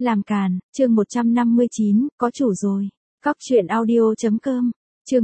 Làm càn, chương 159, có chủ rồi. Cóc truyện audio.com. Chương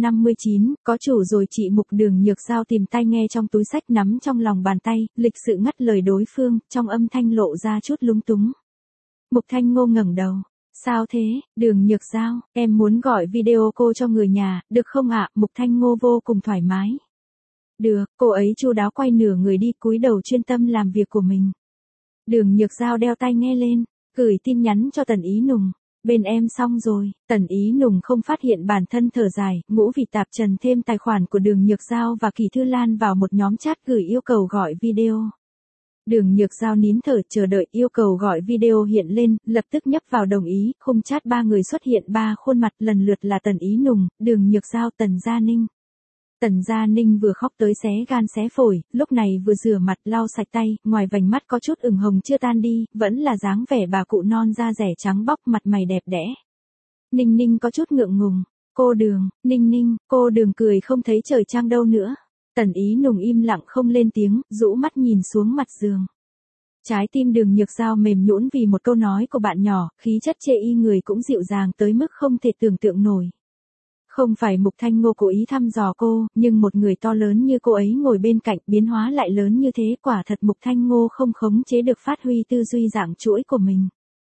159, có chủ rồi. Chị Mục Đường Nhược Giao tìm tai nghe trong túi xách nắm trong lòng bàn tay, lịch sự ngắt lời đối phương, trong âm thanh lộ ra chút lúng túng. Mục Thanh Ngô ngẩng đầu. Sao thế, Đường Nhược Giao, em muốn gọi video cô cho người nhà, được không ạ? Mục Thanh Ngô vô cùng thoải mái. Được, cô ấy chu đáo quay nửa người đi, cúi đầu chuyên tâm làm việc của mình. Đường Nhược Giao đeo tai nghe lên, gửi tin nhắn cho Tần Ý Nùng. Bên em xong rồi. Tần Ý Nùng không phát hiện bản thân thở dài, Ngũ Vị Tạp Trần thêm tài khoản của Đường Nhược Giao và Kỳ Thư Lan vào một nhóm chat gửi yêu cầu gọi video. Đường Nhược Giao nín thở chờ đợi, yêu cầu gọi video hiện lên, lập tức nhấp vào đồng ý, khung chat ba người xuất hiện ba khuôn mặt, lần lượt là Tần Ý Nùng, Đường Nhược Giao, Tần Gia Ninh. Tần Gia Ninh vừa khóc tới xé gan xé phổi, lúc này vừa rửa mặt lau sạch tay, ngoài vành mắt có chút ửng hồng chưa tan đi, vẫn là dáng vẻ bà cụ non da rẻ trắng bóc, mặt mày đẹp đẽ. Ninh Ninh có chút ngượng ngùng. Cô Đường, Ninh Ninh, cô Đường cười không thấy trời trăng đâu nữa. Tần Ý Nùng im lặng không lên tiếng, rũ mắt nhìn xuống mặt giường. Trái tim Đường Nhược Giao mềm nhũn vì một câu nói của bạn nhỏ, khí chất chê y người cũng dịu dàng tới mức không thể tưởng tượng nổi. Không phải Mục Thanh Ngô cố ý thăm dò cô, nhưng một người to lớn như cô ấy ngồi bên cạnh, biến hóa lại lớn như thế, quả thật Mục Thanh Ngô không khống chế được phát huy tư duy dạng chuỗi của mình.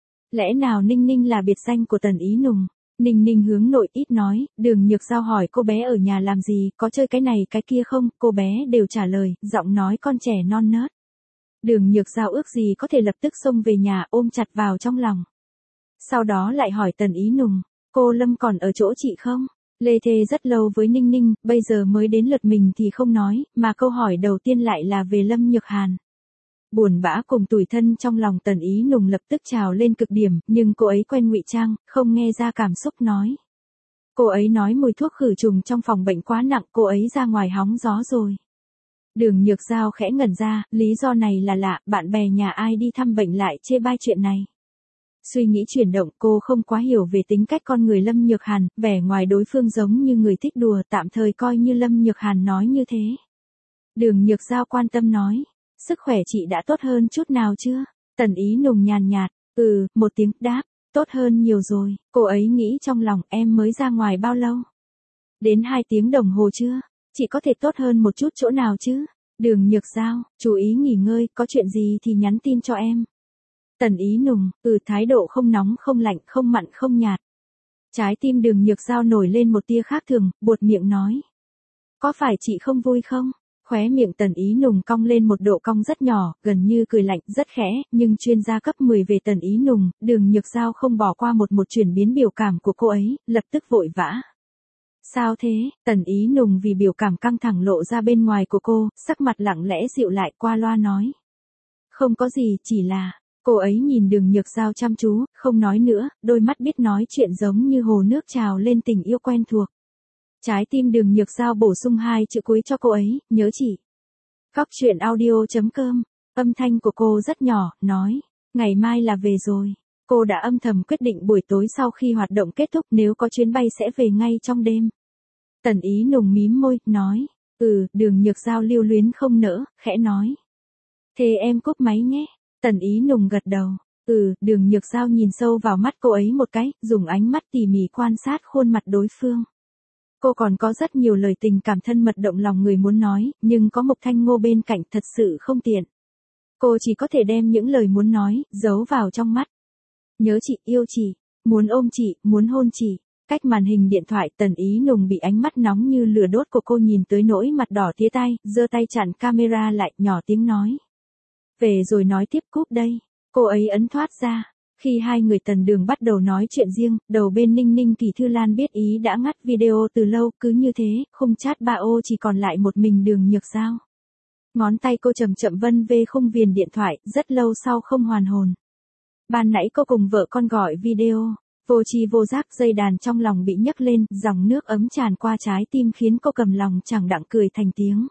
Lẽ nào Ninh Ninh là biệt danh của Tần Ý Nùng? Ninh Ninh hướng nội ít nói, Đường Nhược Giao hỏi cô bé ở nhà làm gì, có chơi cái này cái kia không, cô bé đều trả lời, giọng nói con trẻ non nớt. Đường Nhược Giao ước gì có thể lập tức xông về nhà ôm chặt vào trong lòng. Sau đó lại hỏi Tần Ý Nùng, cô Lâm còn ở chỗ chị không? Lê thê rất lâu với Ninh Ninh, bây giờ mới đến lượt mình thì không nói, mà câu hỏi đầu tiên lại là về Lâm Nhược Hàn. Buồn bã cùng tủi thân trong lòng Tần Ý Nùng lập tức trào lên cực điểm, nhưng cô ấy quen ngụy trang, không nghe ra cảm xúc nói. Cô ấy nói mùi thuốc khử trùng trong phòng bệnh quá nặng, cô ấy ra ngoài hóng gió rồi. Đường Nhược Giao khẽ ngẩn ra, lý do này là lạ, bạn bè nhà ai đi thăm bệnh lại chê bai chuyện này. Suy nghĩ chuyển động, cô không quá hiểu về tính cách con người Lâm Nhược Hàn, vẻ ngoài đối phương giống như người thích đùa, tạm thời coi như Lâm Nhược Hàn nói như thế. Đường Nhược Giao quan tâm nói, sức khỏe chị đã tốt hơn chút nào chưa? Tần Ý Nùng nhàn nhạt, một tiếng đáp, tốt hơn nhiều rồi. Cô ấy nghĩ trong lòng, em mới ra ngoài bao lâu? Đến 2 tiếng đồng hồ chưa? Chị có thể tốt hơn một chút chỗ nào chứ? Đường Nhược Giao, chú ý nghỉ ngơi, có chuyện gì thì nhắn tin cho em. Tần Ý Nùng, thái độ không nóng không lạnh, không mặn không nhạt. Trái tim Đường Nhược Giao nổi lên một tia khác thường, buột miệng nói. Có phải chị không vui không? Khóe miệng Tần Ý Nùng cong lên một độ cong rất nhỏ, gần như cười lạnh, rất khẽ, nhưng chuyên gia cấp 10 về Tần Ý Nùng, Đường Nhược Giao không bỏ qua một chuyển biến biểu cảm của cô ấy, lập tức vội vã. Sao thế? Tần Ý Nùng vì biểu cảm căng thẳng lộ ra bên ngoài của cô, sắc mặt lặng lẽ dịu lại qua loa nói. Không có gì, chỉ là... Cô ấy nhìn Đường Nhược Giao chăm chú, không nói nữa, đôi mắt biết nói chuyện giống như hồ nước trào lên tình yêu quen thuộc. Trái tim Đường Nhược Giao bổ sung 2 chữ cuối cho cô ấy, nhớ chị. Cóc truyện audio.com, âm thanh của cô rất nhỏ, nói, ngày mai là về rồi. Cô đã âm thầm quyết định buổi tối sau khi hoạt động kết thúc nếu có chuyến bay sẽ về ngay trong đêm. Tần Ý Nùng mím môi, nói, Đường Nhược Giao lưu luyến không nỡ, khẽ nói. Thế em cúp máy nhé. Tần Ý Nùng gật đầu. Đường Nhược Giao nhìn sâu vào mắt cô ấy một cái, dùng ánh mắt tỉ mỉ quan sát khuôn mặt đối phương. Cô còn có rất nhiều lời tình cảm thân mật động lòng người muốn nói, nhưng có Mục Thanh Ngô bên cạnh thật sự không tiện. Cô chỉ có thể đem những lời muốn nói, giấu vào trong mắt. Nhớ chị, yêu chị, muốn ôm chị, muốn hôn chị. Cách màn hình điện thoại, Tần Ý Nùng bị ánh mắt nóng như lửa đốt của cô nhìn tới nỗi mặt đỏ tía tai, giơ tay chặn camera lại, nhỏ tiếng nói. Về rồi nói tiếp, cúp đây. Cô ấy ấn thoát ra. Khi hai người Tần Đường bắt đầu nói chuyện riêng, đầu bên Ninh Ninh Kỳ Thư Lan biết ý đã ngắt video từ lâu, cứ như thế, khung chat ba ô chỉ còn lại một mình Đường Nhược Giao. Ngón tay cô chậm chậm vân về khung viền điện thoại, rất lâu sau không hoàn hồn. Ban nãy cô cùng vợ con gọi video, vô tri vô giác dây đàn trong lòng bị nhấc lên, dòng nước ấm tràn qua trái tim khiến cô cầm lòng chẳng đặng cười thành tiếng.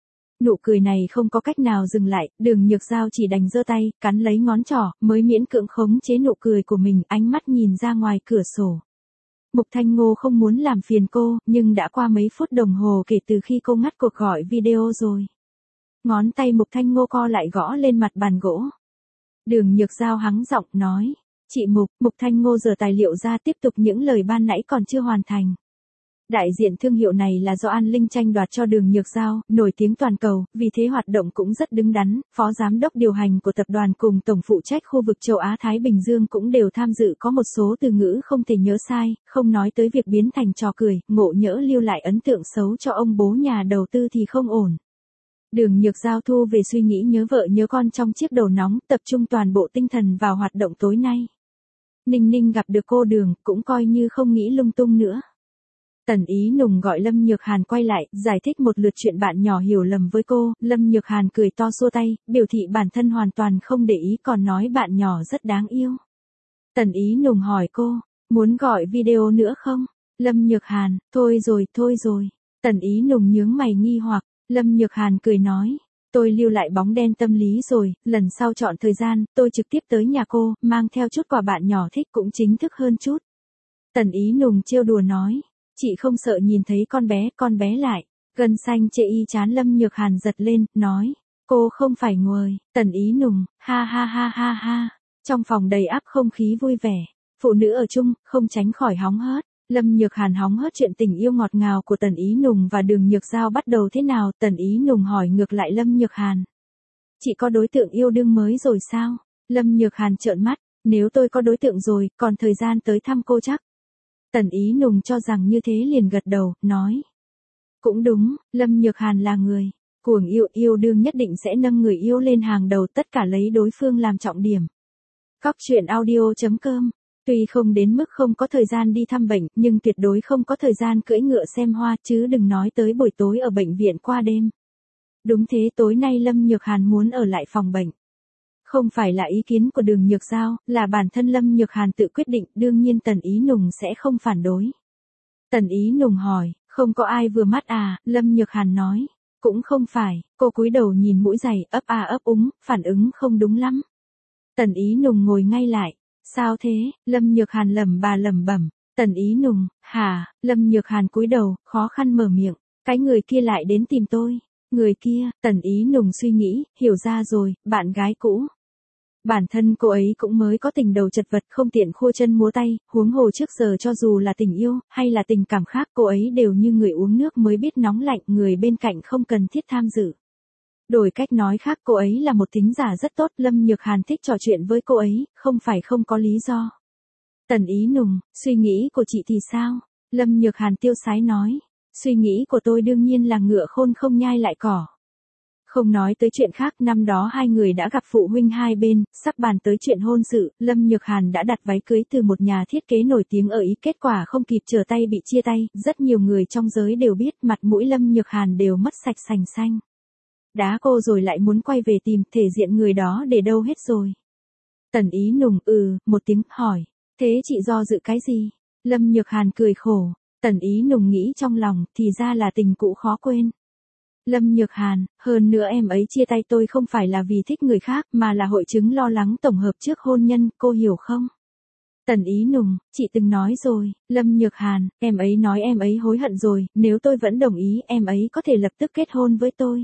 Nụ cười này không có cách nào dừng lại, Đường Nhược Giao chỉ đành giơ tay, cắn lấy ngón trỏ, mới miễn cưỡng khống chế nụ cười của mình, ánh mắt nhìn ra ngoài cửa sổ. Mục Thanh Ngô không muốn làm phiền cô, nhưng đã qua mấy phút đồng hồ kể từ khi cô ngắt cuộc gọi video rồi. Ngón tay Mục Thanh Ngô co lại gõ lên mặt bàn gỗ. Đường Nhược Giao hắng giọng nói, Chị Mục Thanh Ngô giở tài liệu ra tiếp tục những lời ban nãy còn chưa hoàn thành. Đại diện thương hiệu này là do An Linh tranh đoạt cho Đường Nhược Giao, nổi tiếng toàn cầu, vì thế hoạt động cũng rất đứng đắn, phó giám đốc điều hành của tập đoàn cùng tổng phụ trách khu vực châu Á-Thái Bình Dương cũng đều tham dự, có một số từ ngữ không thể nhớ sai, không nói tới việc biến thành trò cười, ngộ nhỡ lưu lại ấn tượng xấu cho ông bố nhà đầu tư thì không ổn. Đường Nhược Giao thu về suy nghĩ nhớ vợ nhớ con trong chiếc đầu nóng, tập trung toàn bộ tinh thần vào hoạt động tối nay. Ninh Ninh gặp được cô Đường, cũng coi như không nghĩ lung tung nữa. Tần Ý Nùng gọi Lâm Nhược Hàn quay lại, giải thích một lượt chuyện bạn nhỏ hiểu lầm với cô, Lâm Nhược Hàn cười to xua tay, biểu thị bản thân hoàn toàn không để ý, còn nói bạn nhỏ rất đáng yêu. Tần Ý Nùng hỏi cô, muốn gọi video nữa không? Lâm Nhược Hàn, thôi rồi. Tần Ý Nùng nhướng mày nghi hoặc, Lâm Nhược Hàn cười nói, tôi lưu lại bóng đen tâm lý rồi, lần sau chọn thời gian, tôi trực tiếp tới nhà cô, mang theo chút quà bạn nhỏ thích cũng chính thức hơn chút. Tần Ý Nùng trêu đùa nói. Chị không sợ nhìn thấy con bé lại, gân xanh chệ y chán Lâm Nhược Hàn giật lên, nói, cô không phải nguồi, Tần Ý Nùng, ha. Trong phòng đầy áp không khí vui vẻ, phụ nữ ở chung, không tránh khỏi hóng hớt. Lâm Nhược Hàn hóng hớt chuyện tình yêu ngọt ngào của Tần Ý Nùng và Đường Nhược Giao bắt đầu thế nào, Tần Ý Nùng hỏi ngược lại Lâm Nhược Hàn. Chị có đối tượng yêu đương mới rồi sao? Lâm Nhược Hàn trợn mắt, nếu tôi có đối tượng rồi, còn thời gian tới thăm cô chắc. Tần Ý Nùng cho rằng như thế liền gật đầu, nói. Cũng đúng, Lâm Nhược Hàn là người cuồng yêu đương nhất định sẽ nâng người yêu lên hàng đầu, tất cả lấy đối phương làm trọng điểm. Cóc truyện audio.com. Tuy không đến mức không có thời gian đi thăm bệnh, nhưng tuyệt đối không có thời gian cưỡi ngựa xem hoa, chứ đừng nói tới buổi tối ở bệnh viện qua đêm. Đúng thế, tối nay Lâm Nhược Hàn muốn ở lại phòng bệnh. Không phải là ý kiến của Đường Nhược Giao, là bản thân Lâm Nhược Hàn tự quyết định, đương nhiên Tần Ý Nùng sẽ không phản đối. Tần Ý Nùng hỏi, không có ai vừa mắt à, Lâm Nhược Hàn nói, cũng không phải, cô cúi đầu nhìn mũi giày, ấp úng, phản ứng không đúng lắm. Tần Ý Nùng ngồi ngay lại, sao thế, Lâm Nhược Hàn lẩm bẩm, Tần Ý Nùng, hả, Lâm Nhược Hàn cúi đầu, khó khăn mở miệng, cái người kia lại đến tìm tôi. Người kia, Tần Ý Nùng suy nghĩ, hiểu ra rồi, bạn gái cũ. Bản thân cô ấy cũng mới có tình đầu chật vật không tiện khua chân múa tay, huống hồ trước giờ cho dù là tình yêu, hay là tình cảm khác cô ấy đều như người uống nước mới biết nóng lạnh, người bên cạnh không cần thiết tham dự. Đổi cách nói khác, cô ấy là một thính giả rất tốt, Lâm Nhược Hàn thích trò chuyện với cô ấy, không phải không có lý do. Tần Ý Nùng, suy nghĩ của chị thì sao? Lâm Nhược Hàn tiêu sái nói, suy nghĩ của tôi đương nhiên là ngựa khôn không nhai lại cỏ. Không nói tới chuyện khác, năm đó hai người đã gặp phụ huynh hai bên, sắp bàn tới chuyện hôn sự, Lâm Nhược Hàn đã đặt váy cưới từ một nhà thiết kế nổi tiếng ở Ý, kết quả không kịp trở tay bị chia tay, rất nhiều người trong giới đều biết, mặt mũi Lâm Nhược Hàn đều mất sạch sành xanh. Đá cô rồi lại muốn quay về tìm, thể diện người đó để đâu hết rồi. Tần Ý Nùng, một tiếng, hỏi, thế chị do dự cái gì? Lâm Nhược Hàn cười khổ, Tần Ý Nùng nghĩ trong lòng, thì ra là tình cũ khó quên. Lâm Nhược Hàn, hơn nữa em ấy chia tay tôi không phải là vì thích người khác, mà là hội chứng lo lắng tổng hợp trước hôn nhân, cô hiểu không? Tần Ý Nùng, chị từng nói rồi. Lâm Nhược Hàn, em ấy nói em ấy hối hận rồi, nếu tôi vẫn đồng ý, em ấy có thể lập tức kết hôn với tôi.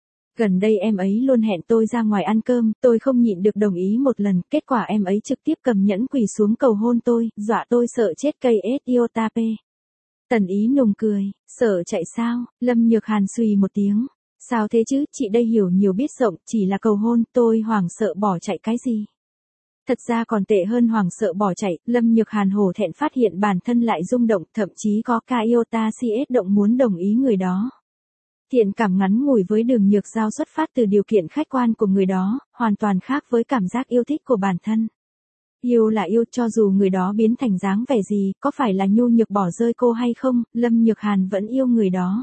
Gần đây em ấy luôn hẹn tôi ra ngoài ăn cơm, tôi không nhịn được đồng ý một lần, kết quả em ấy trực tiếp cầm nhẫn quỳ xuống cầu hôn tôi, dọa tôi sợ chết cây Etiotape. Tần Ý Nùng cười, sợ chạy sao? Lâm Nhược Hàn xùy một tiếng. Sao thế chứ, chị đây hiểu nhiều biết rộng, chỉ là cầu hôn, tôi hoảng sợ bỏ chạy cái gì? Thật ra còn tệ hơn hoảng sợ bỏ chạy, Lâm Nhược Hàn hổ thẹn phát hiện bản thân lại rung động, thậm chí có ca iota CS động muốn đồng ý người đó. Thiện cảm ngắn ngủi với Đường Nhược Giao xuất phát từ điều kiện khách quan của người đó, hoàn toàn khác với cảm giác yêu thích của bản thân. Yêu là yêu, cho dù người đó biến thành dáng vẻ gì, có phải là nhu nhược bỏ rơi cô hay không, Lâm Nhược Hàn vẫn yêu người đó.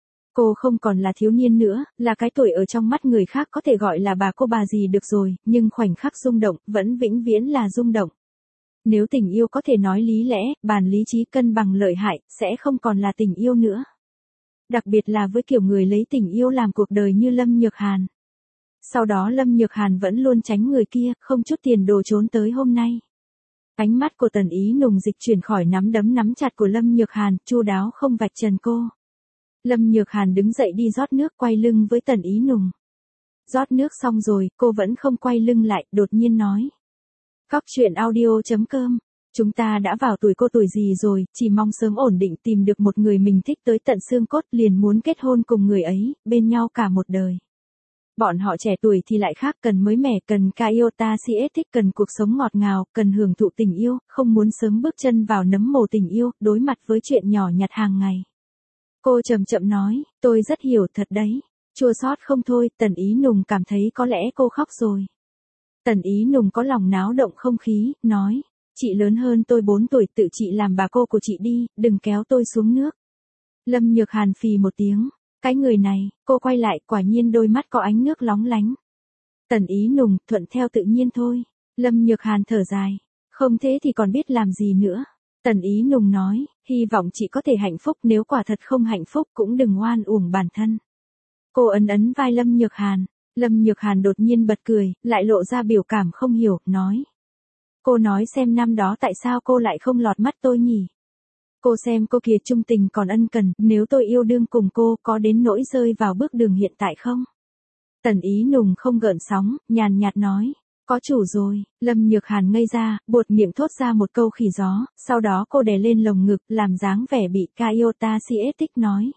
Cô không còn là thiếu niên nữa, là cái tuổi ở trong mắt người khác có thể gọi là bà cô bà gì được rồi, nhưng khoảnh khắc rung động, vẫn vĩnh viễn là rung động. Nếu tình yêu có thể nói lý lẽ, bàn lý trí cân bằng lợi hại, sẽ không còn là tình yêu nữa. Đặc biệt là với kiểu người lấy tình yêu làm cuộc đời như Lâm Nhược Hàn. Sau đó Lâm Nhược Hàn vẫn luôn tránh người kia, không chút tiền đồ trốn tới hôm nay. Ánh mắt của Tần Ý Nùng dịch chuyển khỏi nắm đấm nắm chặt của Lâm Nhược Hàn, chu đáo không vạch trần cô. Lâm Nhược Hàn đứng dậy đi rót nước, quay lưng với Tần Ý Nùng. Rót nước xong rồi, cô vẫn không quay lưng lại, đột nhiên nói. Cóc truyện audio.com. Chúng ta đã vào tuổi cô tuổi gì rồi, chỉ mong sớm ổn định tìm được một người mình thích tới tận xương cốt, liền muốn kết hôn cùng người ấy, bên nhau cả một đời. Bọn họ trẻ tuổi thì lại khác, cần mới mẻ, cần ca yêu ta si thích, cần cuộc sống ngọt ngào, cần hưởng thụ tình yêu, không muốn sớm bước chân vào nấm mồ tình yêu, đối mặt với chuyện nhỏ nhặt hàng ngày. Cô chậm chậm nói, tôi rất hiểu thật đấy. Chua xót không thôi, Tần Ý Nùng cảm thấy có lẽ cô khóc rồi. Tần Ý Nùng có lòng náo động không khí, nói, chị lớn hơn tôi 4 tuổi, tự chị làm bà cô của chị đi, đừng kéo tôi xuống nước. Lâm Nhược Hàn phì một tiếng, cái người này, cô quay lại, quả nhiên đôi mắt có ánh nước lóng lánh. Tần Ý Nùng, thuận theo tự nhiên thôi. Lâm Nhược Hàn thở dài, không thế thì còn biết làm gì nữa. Tần Ý Nùng nói, hy vọng chị có thể hạnh phúc, nếu quả thật không hạnh phúc cũng đừng oan uổng bản thân. Cô ấn vai Lâm Nhược Hàn. Lâm Nhược Hàn đột nhiên bật cười, lại lộ ra biểu cảm không hiểu, nói. Cô nói xem năm đó tại sao cô lại không lọt mắt tôi nhỉ? Cô xem cô kia trung tình còn ân cần, nếu tôi yêu đương cùng cô có đến nỗi rơi vào bước đường hiện tại không? Tần Ý Nùng không gợn sóng, nhàn nhạt nói. Có chủ rồi. Lâm Nhược Hàn ngây ra, buột miệng thốt ra một câu khỉ gió, sau đó cô đè lên lồng ngực, làm dáng vẻ bị Kaiota thích nói.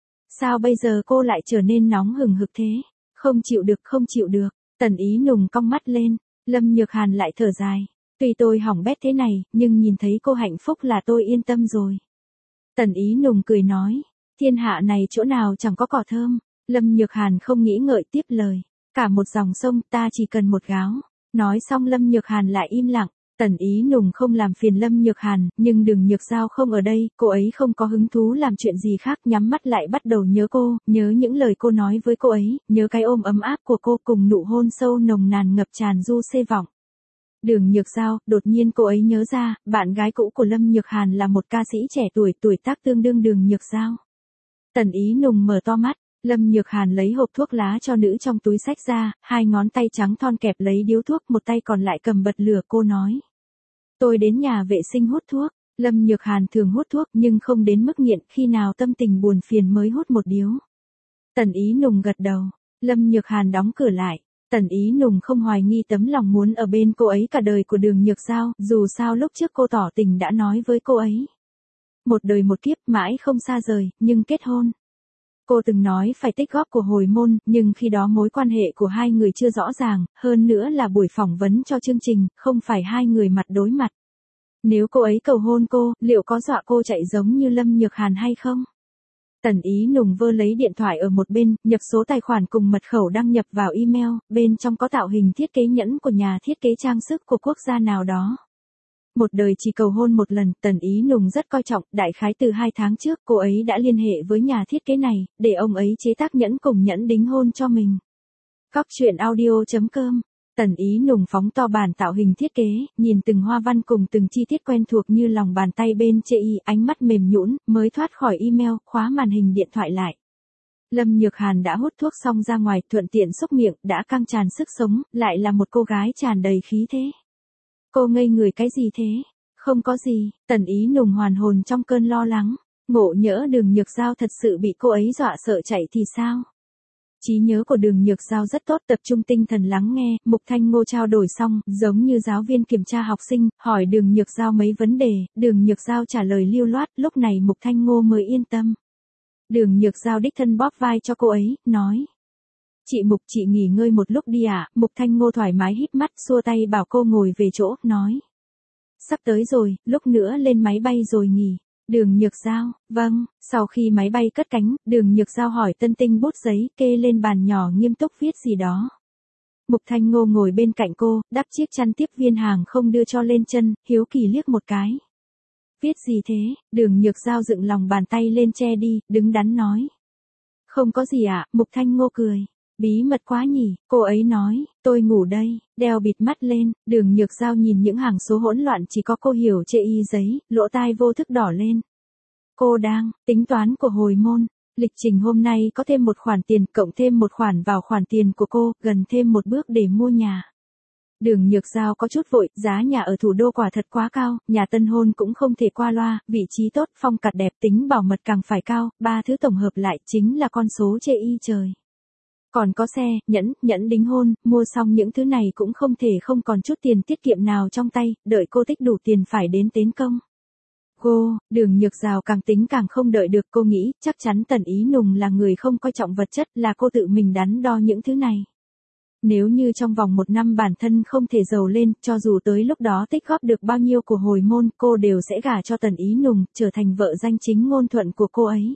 Sao bây giờ cô lại trở nên nóng hừng hực thế? Không chịu được, không chịu được. Tần Ý Nùng cong mắt lên. Lâm Nhược Hàn lại thở dài. Tuy tôi hỏng bét thế này, nhưng nhìn thấy cô hạnh phúc là tôi yên tâm rồi. Tần Ý Nùng cười nói. Thiên hạ này chỗ nào chẳng có cỏ thơm. Lâm Nhược Hàn không nghĩ ngợi tiếp lời. Cả một dòng sông ta chỉ cần một gáo. Nói xong Lâm Nhược Hàn lại im lặng. Tần Ý Nùng không làm phiền Lâm Nhược Hàn, nhưng Đường Nhược Giao không ở đây, cô ấy không có hứng thú làm chuyện gì khác, nhắm mắt lại bắt đầu nhớ cô, nhớ những lời cô nói với cô ấy, nhớ cái ôm ấm áp của cô cùng nụ hôn sâu nồng nàn ngập tràn du xê vọng. Đường Nhược Giao, đột nhiên cô ấy nhớ ra, bạn gái cũ của Lâm Nhược Hàn là một ca sĩ trẻ tuổi, tuổi tác tương đương Đường Nhược Giao. Tần Ý Nùng mở to mắt. Lâm Nhược Hàn lấy hộp thuốc lá cho nữ trong túi xách ra, hai ngón tay trắng thon kẹp lấy điếu thuốc, một tay còn lại cầm bật lửa, cô nói. Tôi đến nhà vệ sinh hút thuốc. Lâm Nhược Hàn thường hút thuốc nhưng không đến mức nghiện, khi nào tâm tình buồn phiền mới hút một điếu. Tần Ý Nùng gật đầu. Lâm Nhược Hàn đóng cửa lại. Tần Ý Nùng không hoài nghi tấm lòng muốn ở bên cô ấy cả đời của Đường Nhược Giao, dù sao lúc trước cô tỏ tình đã nói với cô ấy. Một đời một kiếp mãi không xa rời, nhưng kết hôn. Cô từng nói phải tích góp của hồi môn, nhưng khi đó mối quan hệ của hai người chưa rõ ràng, hơn nữa là buổi phỏng vấn cho chương trình, không phải hai người mặt đối mặt. Nếu cô ấy cầu hôn cô, liệu có dọa cô chạy giống như Lâm Nhược Hàn hay không? Tần Ý Nùng vơ lấy điện thoại ở một bên, nhập số tài khoản cùng mật khẩu đăng nhập vào email, bên trong có tạo hình thiết kế nhẫn của nhà thiết kế trang sức của quốc gia nào đó. Một đời chỉ cầu hôn một lần, Tần Ý Nùng rất coi trọng, đại khái từ 2 tháng trước cô ấy đã liên hệ với nhà thiết kế này, để ông ấy chế tác nhẫn cùng nhẫn đính hôn cho mình. Cóc truyện audio.com. Tần Ý Nùng phóng to bản tạo hình thiết kế, nhìn từng hoa văn cùng từng chi tiết quen thuộc như lòng bàn tay bên chê y, ánh mắt mềm nhũn, mới thoát khỏi email, khóa màn hình điện thoại lại. Lâm Nhược Hàn đã hút thuốc xong ra ngoài, thuận tiện xúc miệng, đã căng tràn sức sống, lại là một cô gái tràn đầy khí thế. Cô ngây người cái gì thế? Không có gì. Tần Ý Nùng hoàn hồn trong cơn lo lắng. Ngộ nhỡ Đường Nhược Giao thật sự bị cô ấy dọa sợ chạy thì sao? Trí nhớ của Đường Nhược Giao rất tốt, tập trung tinh thần lắng nghe. Mục Thanh Ngô trao đổi xong, giống như giáo viên kiểm tra học sinh, hỏi Đường Nhược Giao mấy vấn đề, Đường Nhược Giao trả lời lưu loát, lúc này Mục Thanh Ngô mới yên tâm. Đường Nhược Giao đích thân bóp vai cho cô ấy, nói. Chị Mục, chị nghỉ ngơi một lúc đi ạ. Mục Thanh Ngô thoải mái híp mắt, xua tay bảo cô ngồi về chỗ, nói. Sắp tới rồi, lúc nữa lên máy bay rồi nghỉ. Đường Nhược Giao, vâng. Sau khi máy bay cất cánh, Đường Nhược Giao hỏi tân tinh bút giấy, kê lên bàn nhỏ nghiêm túc viết gì đó. Mục Thanh Ngô ngồi bên cạnh cô, đắp chiếc chăn tiếp viên hàng không đưa cho lên chân, hiếu kỳ liếc một cái. Viết gì thế? Đường Nhược Giao dựng lòng bàn tay lên che đi, đứng đắn nói. Không có gì ạ. Mục Thanh Ngô cười. Bí mật quá nhỉ, cô ấy nói, tôi ngủ đây, đeo bịt mắt lên, Đường Nhược Giao nhìn những hàng số hỗn loạn chỉ có cô hiểu chê y giấy, lỗ tai vô thức đỏ lên. Cô đang tính toán của hồi môn, lịch trình hôm nay có thêm một khoản tiền, cộng thêm một khoản vào khoản tiền của cô, gần thêm một bước để mua nhà. Đường Nhược Giao có chút vội, giá nhà ở thủ đô quả thật quá cao, nhà tân hôn cũng không thể qua loa, vị trí tốt, phong cách đẹp, tính bảo mật càng phải cao, 3 thứ tổng hợp lại chính là con số chê y trời. Còn có xe, nhẫn đính hôn, mua xong những thứ này cũng không thể không còn chút tiền tiết kiệm nào trong tay, đợi cô tích đủ tiền phải đến tến công. Đường Nhược Giao càng tính càng không đợi được, cô nghĩ, chắc chắn Tần Ý Nùng là người không coi trọng vật chất, là cô tự mình đắn đo những thứ này. Nếu như trong vòng 1 năm bản thân không thể giàu lên, cho dù tới lúc đó tích góp được bao nhiêu của hồi môn, cô đều sẽ gả cho Tần Ý Nùng, trở thành vợ danh chính ngôn thuận của cô ấy.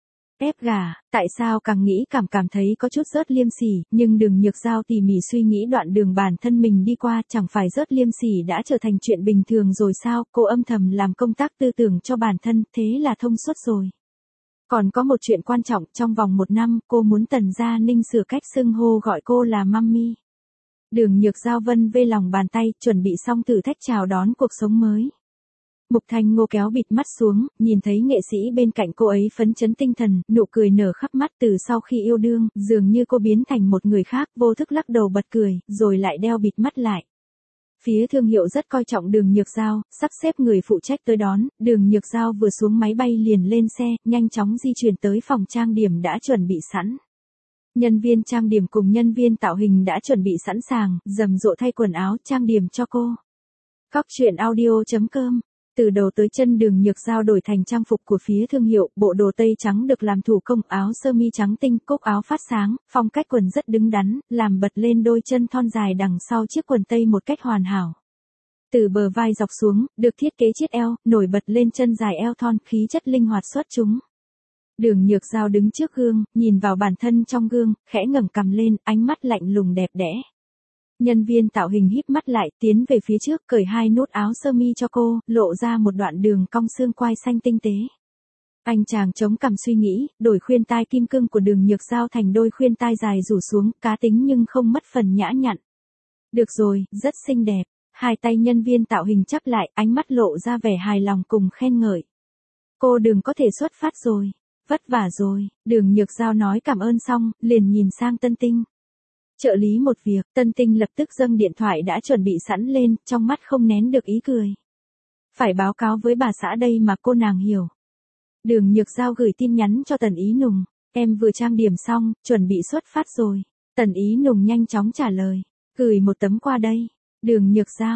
Ép gả, tại sao càng nghĩ cảm thấy có chút rớt liêm sỉ, nhưng Đường Nhược Giao tỉ mỉ suy nghĩ đoạn đường bản thân mình đi qua, chẳng phải rớt liêm sỉ đã trở thành chuyện bình thường rồi sao, cô âm thầm làm công tác tư tưởng cho bản thân, thế là thông suốt rồi. Còn có một chuyện quan trọng, trong vòng 1 năm, cô muốn Tần Gia Ninh sửa cách xưng hô gọi cô là Mummy. Đường Nhược Giao vân vê lòng bàn tay, chuẩn bị xong thử thách chào đón cuộc sống mới. Mục Thanh Ngô kéo bịt mắt xuống, nhìn thấy nghệ sĩ bên cạnh cô ấy phấn chấn tinh thần, nụ cười nở khắp mắt. Từ sau khi yêu đương, dường như cô biến thành một người khác, vô thức lắc đầu bật cười, rồi lại đeo bịt mắt lại. Phía thương hiệu rất coi trọng Đường Nhược Giao, sắp xếp người phụ trách tới đón. Đường Nhược Giao vừa xuống máy bay liền lên xe, nhanh chóng di chuyển tới phòng trang điểm đã chuẩn bị sẵn. Nhân viên trang điểm cùng nhân viên tạo hình đã chuẩn bị sẵn sàng, rầm rộ thay quần áo trang điểm cho cô. Cóc truyện audio.com. Từ đầu tới chân Đường Nhược Giao đổi thành trang phục của phía thương hiệu, bộ đồ tây trắng được làm thủ công, áo sơ mi trắng tinh, cúc áo phát sáng, phong cách quần rất đứng đắn, làm bật lên đôi chân thon dài đằng sau chiếc quần tây một cách hoàn hảo. Từ bờ vai dọc xuống, được thiết kế chiết eo, nổi bật lên chân dài eo thon, khí chất linh hoạt xuất chúng. Đường Nhược Giao đứng trước gương, nhìn vào bản thân trong gương, khẽ ngẩng cằm lên, ánh mắt lạnh lùng đẹp đẽ. Nhân viên tạo hình híp mắt lại, tiến về phía trước, cởi 2 nút áo sơ mi cho cô, lộ ra một đoạn đường cong xương quai xanh tinh tế. Anh chàng chống cằm suy nghĩ, đổi khuyên tai kim cương của Đường Nhược Giao thành đôi khuyên tai dài rủ xuống, cá tính nhưng không mất phần nhã nhặn. Được rồi, rất xinh đẹp. 2 tay nhân viên tạo hình chắp lại, ánh mắt lộ ra vẻ hài lòng cùng khen ngợi. Cô Đường có thể xuất phát rồi. Vất vả rồi. Đường Nhược Giao nói cảm ơn xong, liền nhìn sang Tân Tinh. Trợ lý một việc, Tân Tinh lập tức dâng điện thoại đã chuẩn bị sẵn lên, trong mắt không nén được ý cười. Phải báo cáo với bà xã đây mà cô nàng hiểu. Đường Nhược Giao gửi tin nhắn cho Tần Ý Nùng. Em vừa trang điểm xong, chuẩn bị xuất phát rồi. Tần Ý Nùng nhanh chóng trả lời. Gửi một tấm qua đây. Đường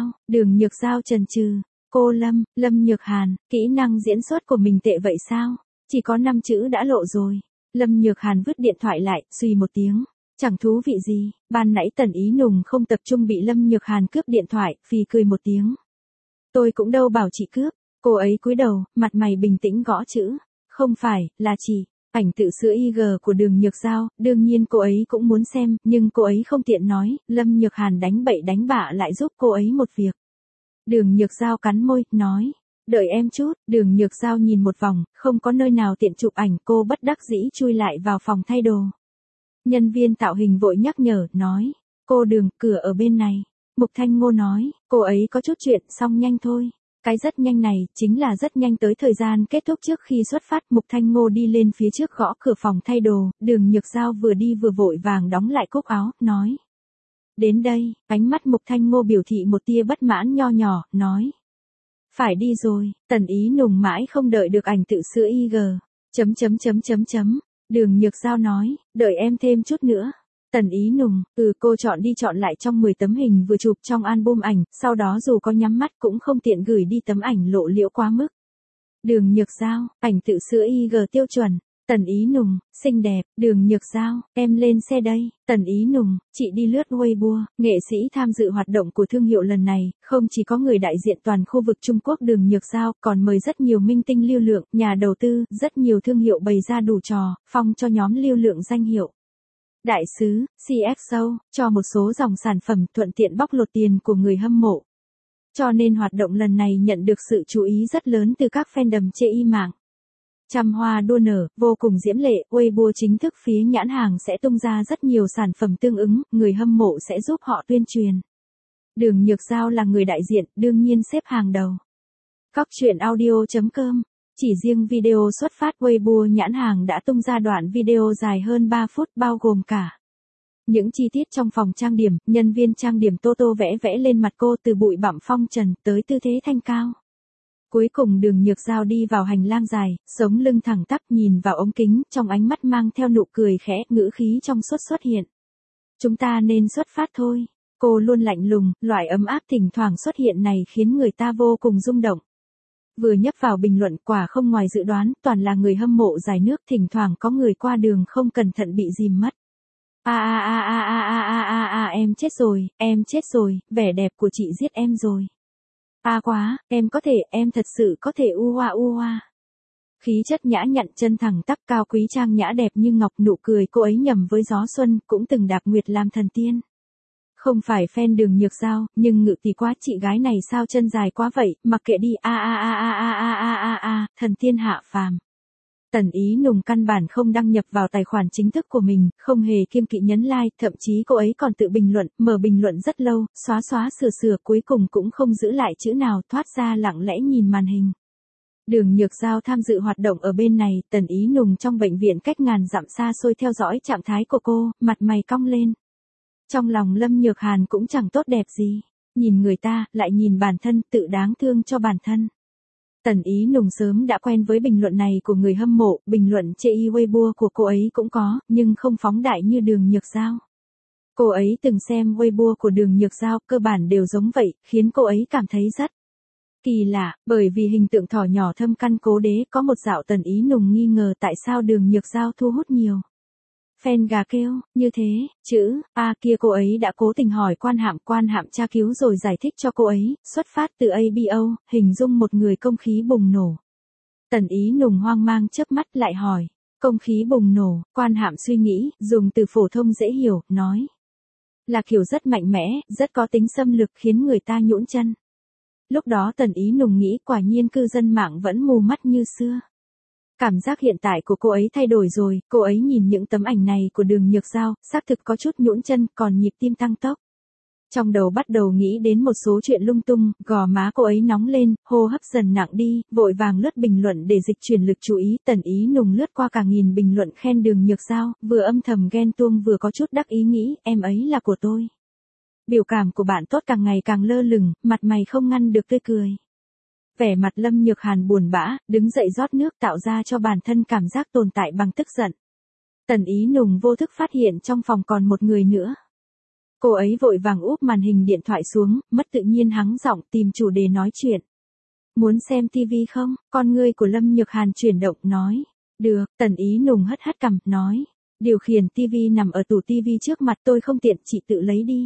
Nhược Giao chần chừ. Cô Lâm Nhược Hàn, kỹ năng diễn xuất của mình tệ vậy sao? Chỉ có 5 chữ đã lộ rồi. Lâm Nhược Hàn vứt điện thoại lại, suy một tiếng. Chẳng thú vị gì, ban nãy Tần Ý Nùng không tập trung bị Lâm Nhược Hàn cướp điện thoại, phì cười một tiếng. Tôi cũng đâu bảo chị cướp, cô ấy cúi đầu, mặt mày bình tĩnh gõ chữ. Không phải, là chị. Ảnh tự sữa IG của Đường Nhược Giao, đương nhiên cô ấy cũng muốn xem, nhưng cô ấy không tiện nói, Lâm Nhược Hàn đánh bậy đánh bạ lại giúp cô ấy một việc. Đường Nhược Giao cắn môi, nói. Đợi em chút, Đường Nhược Giao nhìn một vòng, không có nơi nào tiện chụp ảnh, cô bất đắc dĩ chui lại vào phòng thay đồ. Nhân viên tạo hình vội nhắc nhở, nói. Cô Đường, cửa ở bên này. Mục Thanh Ngô nói, cô ấy có chút chuyện, xong nhanh thôi. Cái rất nhanh này, chính là rất nhanh tới thời gian kết thúc trước khi xuất phát. Mục Thanh Ngô đi lên phía trước gõ cửa phòng thay đồ, Đường Nhược Giao vừa đi vừa vội vàng đóng lại cúc áo, nói. Đến đây, ánh mắt Mục Thanh Ngô biểu thị một tia bất mãn nho nhỏ, nói. Phải đi rồi, Tần Ý Nùng mãi không đợi được ảnh tự sữa IG. Đường Nhược Giao nói, đợi em thêm chút nữa. Tần Ý Nùng, cô chọn đi chọn lại trong 10 tấm hình vừa chụp trong album ảnh, sau đó dù có nhắm mắt cũng không tiện gửi đi tấm ảnh lộ liễu quá mức. Đường Nhược Giao, ảnh tự sữa IG tiêu chuẩn. Tần Ý Nùng, xinh đẹp. Đường Nhược Giao, em lên xe đây. Tần Ý Nùng, chị đi lướt Weibo. Nghệ sĩ tham dự hoạt động của thương hiệu lần này, không chỉ có người đại diện toàn khu vực Trung Quốc Đường Nhược Giao, còn mời rất nhiều minh tinh lưu lượng, nhà đầu tư, rất nhiều thương hiệu bày ra đủ trò, phong cho nhóm lưu lượng danh hiệu. Đại sứ, CXO, cho một số dòng sản phẩm thuận tiện bóc lột tiền của người hâm mộ. Cho nên hoạt động lần này nhận được sự chú ý rất lớn từ các fandom trên y mạng. Trăm hoa đua nở, vô cùng diễm lệ, Weibo chính thức phía nhãn hàng sẽ tung ra rất nhiều sản phẩm tương ứng, người hâm mộ sẽ giúp họ tuyên truyền. Đường Nhược Giao là người đại diện, đương nhiên xếp hàng đầu. Cóc truyện audio.com. Chỉ riêng video xuất phát Weibo nhãn hàng đã tung ra đoạn video dài hơn 3 phút bao gồm cả những chi tiết trong phòng trang điểm, nhân viên trang điểm Tô Tô vẽ lên mặt cô từ bụi bặm phong trần tới tư thế thanh cao. Cuối cùng Đường Nhược Giao đi vào hành lang dài, sống lưng thẳng tắp nhìn vào ống kính, trong ánh mắt mang theo nụ cười khẽ, ngữ khí trong suốt xuất hiện. Chúng ta nên xuất phát thôi. Cô luôn lạnh lùng, loại ấm áp thỉnh thoảng xuất hiện này khiến người ta vô cùng rung động. Vừa nhấp vào bình luận quả không ngoài dự đoán, toàn là người hâm mộ giải nước, thỉnh thoảng có người qua đường không cẩn thận bị dìm mất. Em chết rồi, em chết rồi, vẻ đẹp của chị giết em rồi. Quá, em có thể, em thật sự có thể u hoa. Khí chất nhã nhặn chân thẳng tắp cao quý trang nhã đẹp như ngọc, nụ cười cô ấy nhầm với gió xuân, cũng từng đạp nguyệt làm thần tiên. Không phải fan Đường Nhược Giao, nhưng ngự tỷ quá, chị gái này sao chân dài quá vậy, mặc kệ đi, thần tiên hạ phàm. Tần Ý Nùng căn bản không đăng nhập vào tài khoản chính thức của mình, không hề kiêng kỵ nhấn like, thậm chí cô ấy còn tự bình luận, mở bình luận rất lâu, xóa sửa cuối cùng cũng không giữ lại chữ nào, thoát ra lặng lẽ nhìn màn hình. Đường Nhược Giao tham dự hoạt động ở bên này, Tần Ý Nùng trong bệnh viện cách ngàn dặm xa xôi theo dõi trạng thái của cô, mặt mày cong lên. Trong lòng Lâm Nhược Hàn cũng chẳng tốt đẹp gì, nhìn người ta, lại nhìn bản thân, tự đáng thương cho bản thân. Tần Ý Nùng sớm đã quen với bình luận này của người hâm mộ, bình luận chê y Weibo của cô ấy cũng có, nhưng không phóng đại như Đường Nhược Giao. Cô ấy từng xem Weibo của Đường Nhược Giao, cơ bản đều giống vậy, khiến cô ấy cảm thấy rất kỳ lạ, bởi vì hình tượng thỏ nhỏ thâm căn cố đế, có một dạo Tần Ý Nùng nghi ngờ tại sao Đường Nhược Giao thu hút nhiều fan gà kêu, như thế, chữ, kia cô ấy đã cố tình hỏi quan hạm tra cứu rồi giải thích cho cô ấy, xuất phát từ ABO, hình dung một người công khí bùng nổ. Tần Ý Nùng hoang mang chớp mắt lại hỏi, công khí bùng nổ, quan hạm suy nghĩ, dùng từ phổ thông dễ hiểu, nói. Là kiểu rất mạnh mẽ, rất có tính xâm lược khiến người ta nhũn chân. Lúc đó Tần Ý Nùng nghĩ quả nhiên cư dân mạng vẫn mù mắt như xưa. Cảm giác hiện tại của cô ấy thay đổi rồi, cô ấy nhìn những tấm ảnh này của Đường Nhược Giao, xác thực có chút nhũn chân, còn nhịp tim tăng tốc. Trong đầu bắt đầu nghĩ đến một số chuyện lung tung, gò má cô ấy nóng lên, hô hấp dần nặng đi, vội vàng lướt bình luận để dịch chuyển lực chú ý. Tần Ý Nùng lướt qua cả nghìn bình luận khen Đường Nhược Giao, vừa âm thầm ghen tuông vừa có chút đắc ý nghĩ, em ấy là của tôi. Biểu cảm của bạn tốt càng ngày càng lơ lửng, mặt mày không ngăn được tươi cười. Vẻ mặt Lâm Nhược Hàn buồn bã, đứng dậy rót nước tạo ra cho bản thân cảm giác tồn tại bằng tức giận. Tần Ý Nùng vô thức phát hiện trong phòng còn một người nữa. Cô ấy vội vàng úp màn hình điện thoại xuống, mất tự nhiên hắng giọng tìm chủ đề nói chuyện. Muốn xem TV không? Con ngươi của Lâm Nhược Hàn chuyển động nói. Được, Tần Ý Nùng hất hất cằm, nói. Điều khiển TV nằm ở tủ TV trước mặt tôi không tiện, chị tự lấy đi.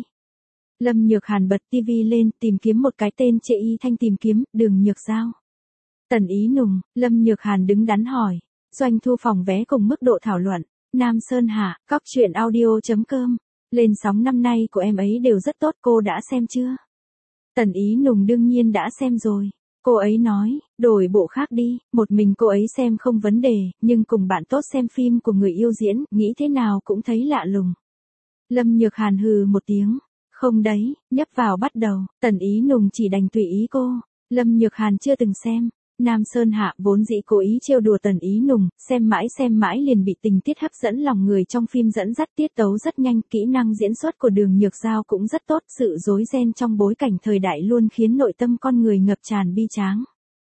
Lâm Nhược Hàn bật TV lên, tìm kiếm một cái tên chê y thanh tìm kiếm, Đường Nhược Giao. Tần Ý Nùng, Lâm Nhược Hàn đứng đắn hỏi. Doanh thu phòng vé cùng mức độ thảo luận. Nam Sơn Hạ, cóc truyện audio.com. Lên sóng năm nay của em ấy đều rất tốt, cô đã xem chưa? Tần Ý Nùng đương nhiên đã xem rồi. Cô ấy nói, đổi bộ khác đi, một mình cô ấy xem không vấn đề, nhưng cùng bạn tốt xem phim của người yêu diễn, nghĩ thế nào cũng thấy lạ lùng. Lâm Nhược Hàn hừ một tiếng. Không đấy, nhấp vào bắt đầu, Tần Ý Nùng chỉ đành tùy ý cô. Lâm Nhược Hàn chưa từng xem. Nam Sơn Hạ vốn dĩ cố ý trêu đùa Tần Ý Nùng, xem mãi liền bị tình tiết hấp dẫn lòng người trong phim dẫn dắt, tiết tấu rất nhanh, kỹ năng diễn xuất của Đường Nhược Giao cũng rất tốt, sự rối ren trong bối cảnh thời đại luôn khiến nội tâm con người ngập tràn bi tráng.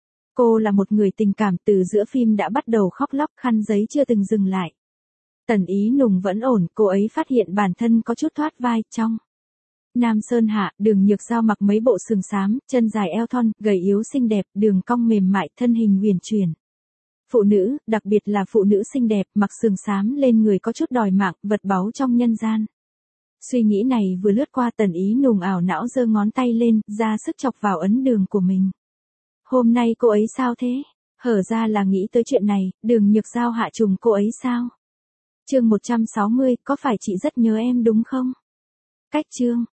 Cô là một người tình cảm, từ giữa phim đã bắt đầu khóc lóc, khăn giấy chưa từng dừng lại. Tần Ý Nùng vẫn ổn, cô ấy phát hiện bản thân có chút thoát vai trong Nam Sơn Hạ. Đường Nhược Giao mặc mấy bộ sườn xám, chân dài eo thon, gầy yếu xinh đẹp, đường cong mềm mại, thân hình huyền chuyển. Phụ nữ, đặc biệt là phụ nữ xinh đẹp, mặc sườn xám lên người có chút đòi mạng, vật báu trong nhân gian. Suy nghĩ này vừa lướt qua, Tần Ý Nùng ảo não giơ ngón tay lên, ra sức chọc vào ấn đường của mình. Hôm nay cô ấy sao thế? Hở ra là nghĩ tới chuyện này, Đường Nhược Giao hạ trùng cô ấy sao? Chương 160, có phải chị rất nhớ em đúng không? Cách chương